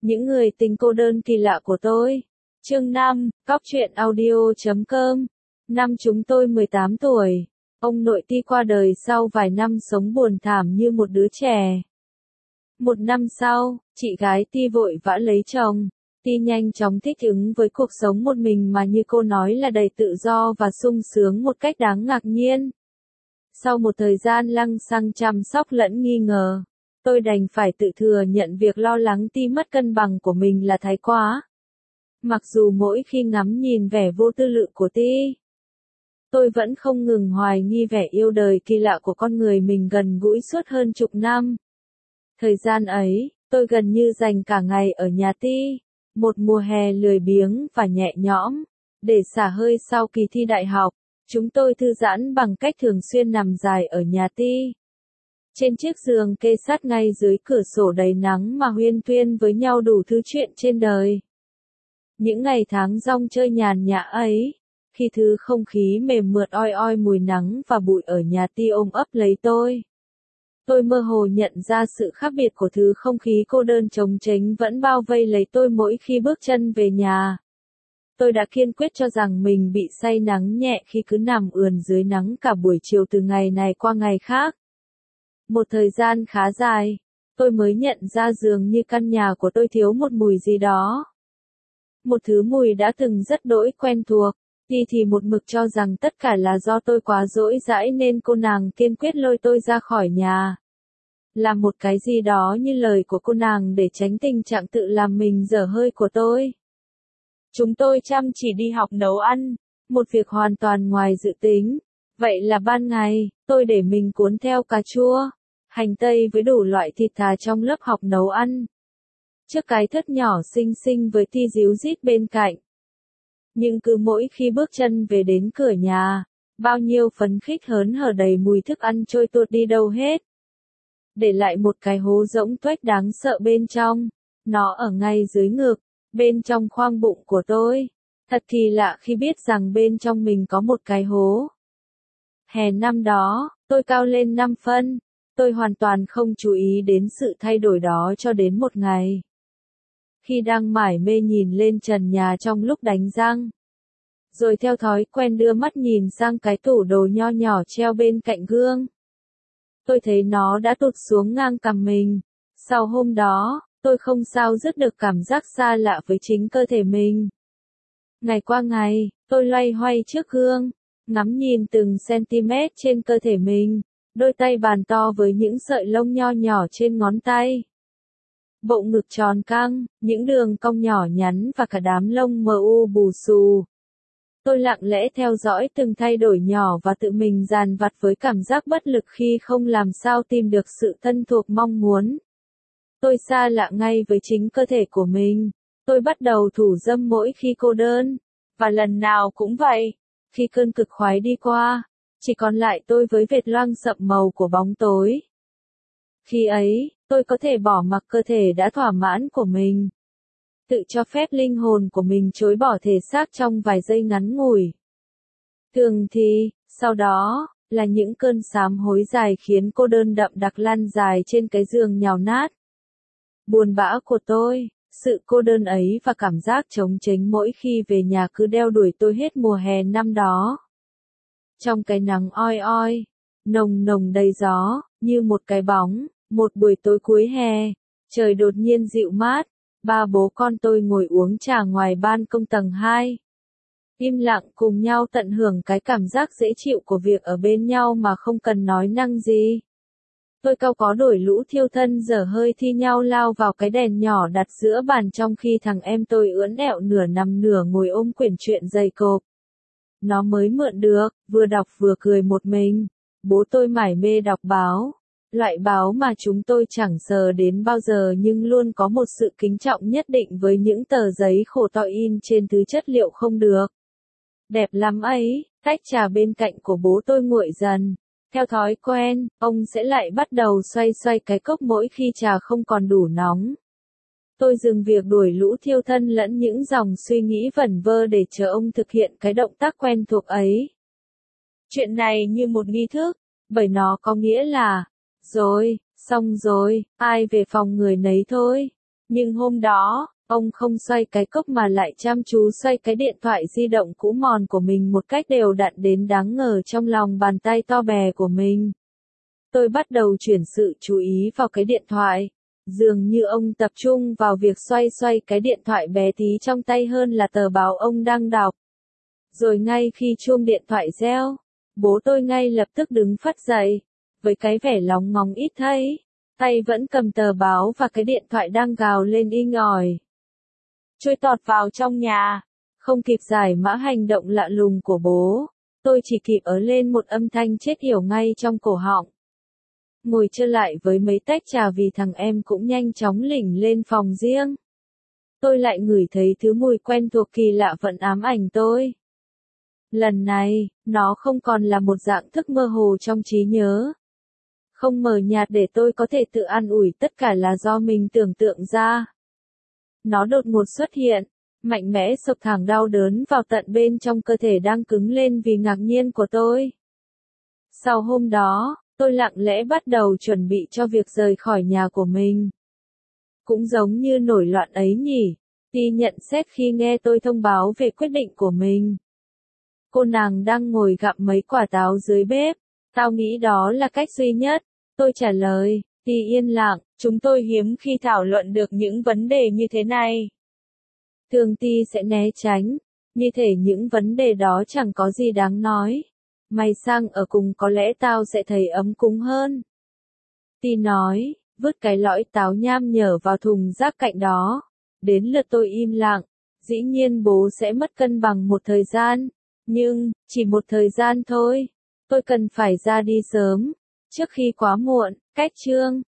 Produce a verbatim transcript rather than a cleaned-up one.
Những người tình cô đơn kỳ lạ của tôi. Chương năm, Cóc truyện audio chấm com. Năm chúng tôi mười tám tuổi. Ông nội Ti qua đời sau vài năm sống buồn thảm như một đứa trẻ. Một năm sau, chị gái Ti vội vã lấy chồng. Ti nhanh chóng thích ứng với cuộc sống một mình mà như cô nói là đầy tự do và sung sướng một cách đáng ngạc nhiên. Sau một thời gian lăng xăng chăm sóc lẫn nghi ngờ, tôi đành phải tự thừa nhận việc lo lắng Ti mất cân bằng của mình là thái quá. Mặc dù mỗi khi ngắm nhìn vẻ vô tư lự của Ti, tôi vẫn không ngừng hoài nghi vẻ yêu đời kỳ lạ của con người mình gần gũi suốt hơn chục năm. Thời gian ấy, tôi gần như dành cả ngày ở nhà Ti, một mùa hè lười biếng và nhẹ nhõm, để xả hơi sau kỳ thi đại học. Chúng tôi thư giãn bằng cách thường xuyên nằm dài ở nhà Ti, trên chiếc giường kê sát ngay dưới cửa sổ đầy nắng mà huyên thuyên với nhau đủ thứ chuyện trên đời. Những ngày tháng rong chơi nhàn nhã ấy, khi thứ không khí mềm mượt oi oi mùi nắng và bụi ở nhà Ti ôm ấp lấy tôi, tôi mơ hồ nhận ra sự khác biệt của thứ không khí cô đơn trống tránh vẫn bao vây lấy tôi mỗi khi bước chân về nhà. Tôi đã kiên quyết cho rằng mình bị say nắng nhẹ khi cứ nằm ườn dưới nắng cả buổi chiều từ ngày này qua ngày khác. Một thời gian khá dài, tôi mới nhận ra dường như căn nhà của tôi thiếu một mùi gì đó. Một thứ mùi đã từng rất đỗi quen thuộc. Ti thì một mực cho rằng tất cả là do tôi quá dỗi dãi nên cô nàng kiên quyết lôi tôi ra khỏi nhà. Làm một cái gì đó như lời của cô nàng để tránh tình trạng tự làm mình dở hơi của tôi. Chúng tôi chăm chỉ đi học nấu ăn, một việc hoàn toàn ngoài dự tính. Vậy là ban ngày, tôi để mình cuốn theo cà chua, hành tây với đủ loại thịt thà trong lớp học nấu ăn. Trước cái thớt nhỏ xinh xinh với Ti díu dít bên cạnh. Nhưng cứ mỗi khi bước chân về đến cửa nhà, bao nhiêu phấn khích hớn hở đầy mùi thức ăn trôi tuột đi đâu hết. Để lại một cái hố rỗng tuếch đáng sợ bên trong, nó ở ngay dưới ngực, bên trong khoang bụng của tôi. Thật kỳ lạ khi biết rằng bên trong mình có một cái hố. Hè năm đó, tôi cao lên năm phân, tôi hoàn toàn không chú ý đến sự thay đổi đó cho đến một ngày. Khi đang mải mê nhìn lên trần nhà trong lúc đánh răng, rồi theo thói quen đưa mắt nhìn sang cái tủ đồ nho nhỏ treo bên cạnh gương, tôi thấy nó đã tụt xuống ngang cằm mình. Sau hôm đó, tôi không sao dứt được cảm giác xa lạ với chính cơ thể mình. Ngày qua ngày, tôi loay hoay trước gương, ngắm nhìn từng cm trên cơ thể mình, đôi tay bàn to với những sợi lông nho nhỏ trên ngón tay. Bộ ngực tròn căng, những đường cong nhỏ nhắn và cả đám lông mờ u bù xù. Tôi lặng lẽ theo dõi từng thay đổi nhỏ và tự mình dằn vặt với cảm giác bất lực khi không làm sao tìm được sự thân thuộc mong muốn. Tôi xa lạ ngay với chính cơ thể của mình. Tôi bắt đầu thủ dâm mỗi khi cô đơn. Và lần nào cũng vậy. Khi cơn cực khoái đi qua, chỉ còn lại tôi với vệt loang sậm màu của bóng tối. Khi ấy, tôi có thể bỏ mặc cơ thể đã thỏa mãn của mình. Tự cho phép linh hồn của mình chối bỏ thể xác trong vài giây ngắn ngủi. Thường thì, sau đó, là những cơn sám hối dài khiến cô đơn đậm đặc lan dài trên cái giường nhào nát. Buồn bã của tôi, sự cô đơn ấy và cảm giác trống tránh mỗi khi về nhà cứ đeo đuổi tôi hết mùa hè năm đó. Trong cái nắng oi oi, nồng nồng đầy gió, như một cái bóng, một buổi tối cuối hè, trời đột nhiên dịu mát, ba bố con tôi ngồi uống trà ngoài ban công tầng hai. Im lặng cùng nhau tận hưởng cái cảm giác dễ chịu của việc ở bên nhau mà không cần nói năng gì. Tôi cau có đổi lũ thiêu thân dở hơi thi nhau lao vào cái đèn nhỏ đặt giữa bàn trong khi thằng em tôi ưỡn ẹo nửa nằm nửa ngồi ôm quyển truyện dày cộp. Nó mới mượn được, vừa đọc vừa cười một mình. Bố tôi mải mê đọc báo. Loại báo mà chúng tôi chẳng sờ đến bao giờ nhưng luôn có một sự kính trọng nhất định với những tờ giấy khổ tội in trên thứ chất liệu không được. Đẹp lắm ấy, tách trà bên cạnh của bố tôi nguội dần. Theo thói quen, ông sẽ lại bắt đầu xoay xoay cái cốc mỗi khi trà không còn đủ nóng. Tôi dừng việc đuổi lũ thiêu thân lẫn những dòng suy nghĩ vẩn vơ để chờ ông thực hiện cái động tác quen thuộc ấy. Chuyện này như một nghi thức, bởi nó có nghĩa là, rồi, xong rồi, ai về phòng người nấy thôi. Nhưng hôm đó, ông không xoay cái cốc mà lại chăm chú xoay cái điện thoại di động cũ mòn của mình một cách đều đặn đến đáng ngờ trong lòng bàn tay to bè của mình. Tôi bắt đầu chuyển sự chú ý vào cái điện thoại. Dường như ông tập trung vào việc xoay xoay cái điện thoại bé tí trong tay hơn là tờ báo ông đang đọc. Rồi ngay khi chuông điện thoại reo, bố tôi ngay lập tức đứng phắt dậy, với cái vẻ lóng ngóng ít thấy, tay vẫn cầm tờ báo và cái điện thoại đang gào lên inh ỏi. Trôi tọt vào trong nhà, không kịp giải mã hành động lạ lùng của bố, tôi chỉ kịp ớ lên một âm thanh chết yểu ngay trong cổ họng. Ngồi chơi lại với mấy tách trà vì thằng em cũng nhanh chóng lỉnh lên phòng riêng. Tôi lại ngửi thấy thứ mùi quen thuộc kỳ lạ vẫn ám ảnh tôi. Lần này, nó không còn là một dạng thức mơ hồ trong trí nhớ. Không mờ nhạt để tôi có thể tự an ủi tất cả là do mình tưởng tượng ra. Nó đột ngột xuất hiện, mạnh mẽ sộc thẳng đau đớn vào tận bên trong cơ thể đang cứng lên vì ngạc nhiên của tôi. Sau hôm đó, tôi lặng lẽ bắt đầu chuẩn bị cho việc rời khỏi nhà của mình. Cũng giống như nổi loạn ấy nhỉ, Ti nhận xét khi nghe tôi thông báo về quyết định của mình. Cô nàng đang ngồi gặm mấy quả táo dưới bếp, tao nghĩ đó là cách duy nhất. Tôi trả lời, Ti yên lặng, chúng tôi hiếm khi thảo luận được những vấn đề như thế này. Thường Ti sẽ né tránh, như thể những vấn đề đó chẳng có gì đáng nói. Mày sang ở cùng có lẽ tao sẽ thấy ấm cúng hơn. Ti nói, vứt cái lõi táo nham nhở vào thùng rác cạnh đó. Đến lượt tôi im lặng, dĩ nhiên bố sẽ mất cân bằng một thời gian. Nhưng, chỉ một thời gian thôi. Tôi cần phải ra đi sớm, trước khi quá muộn. Cách chương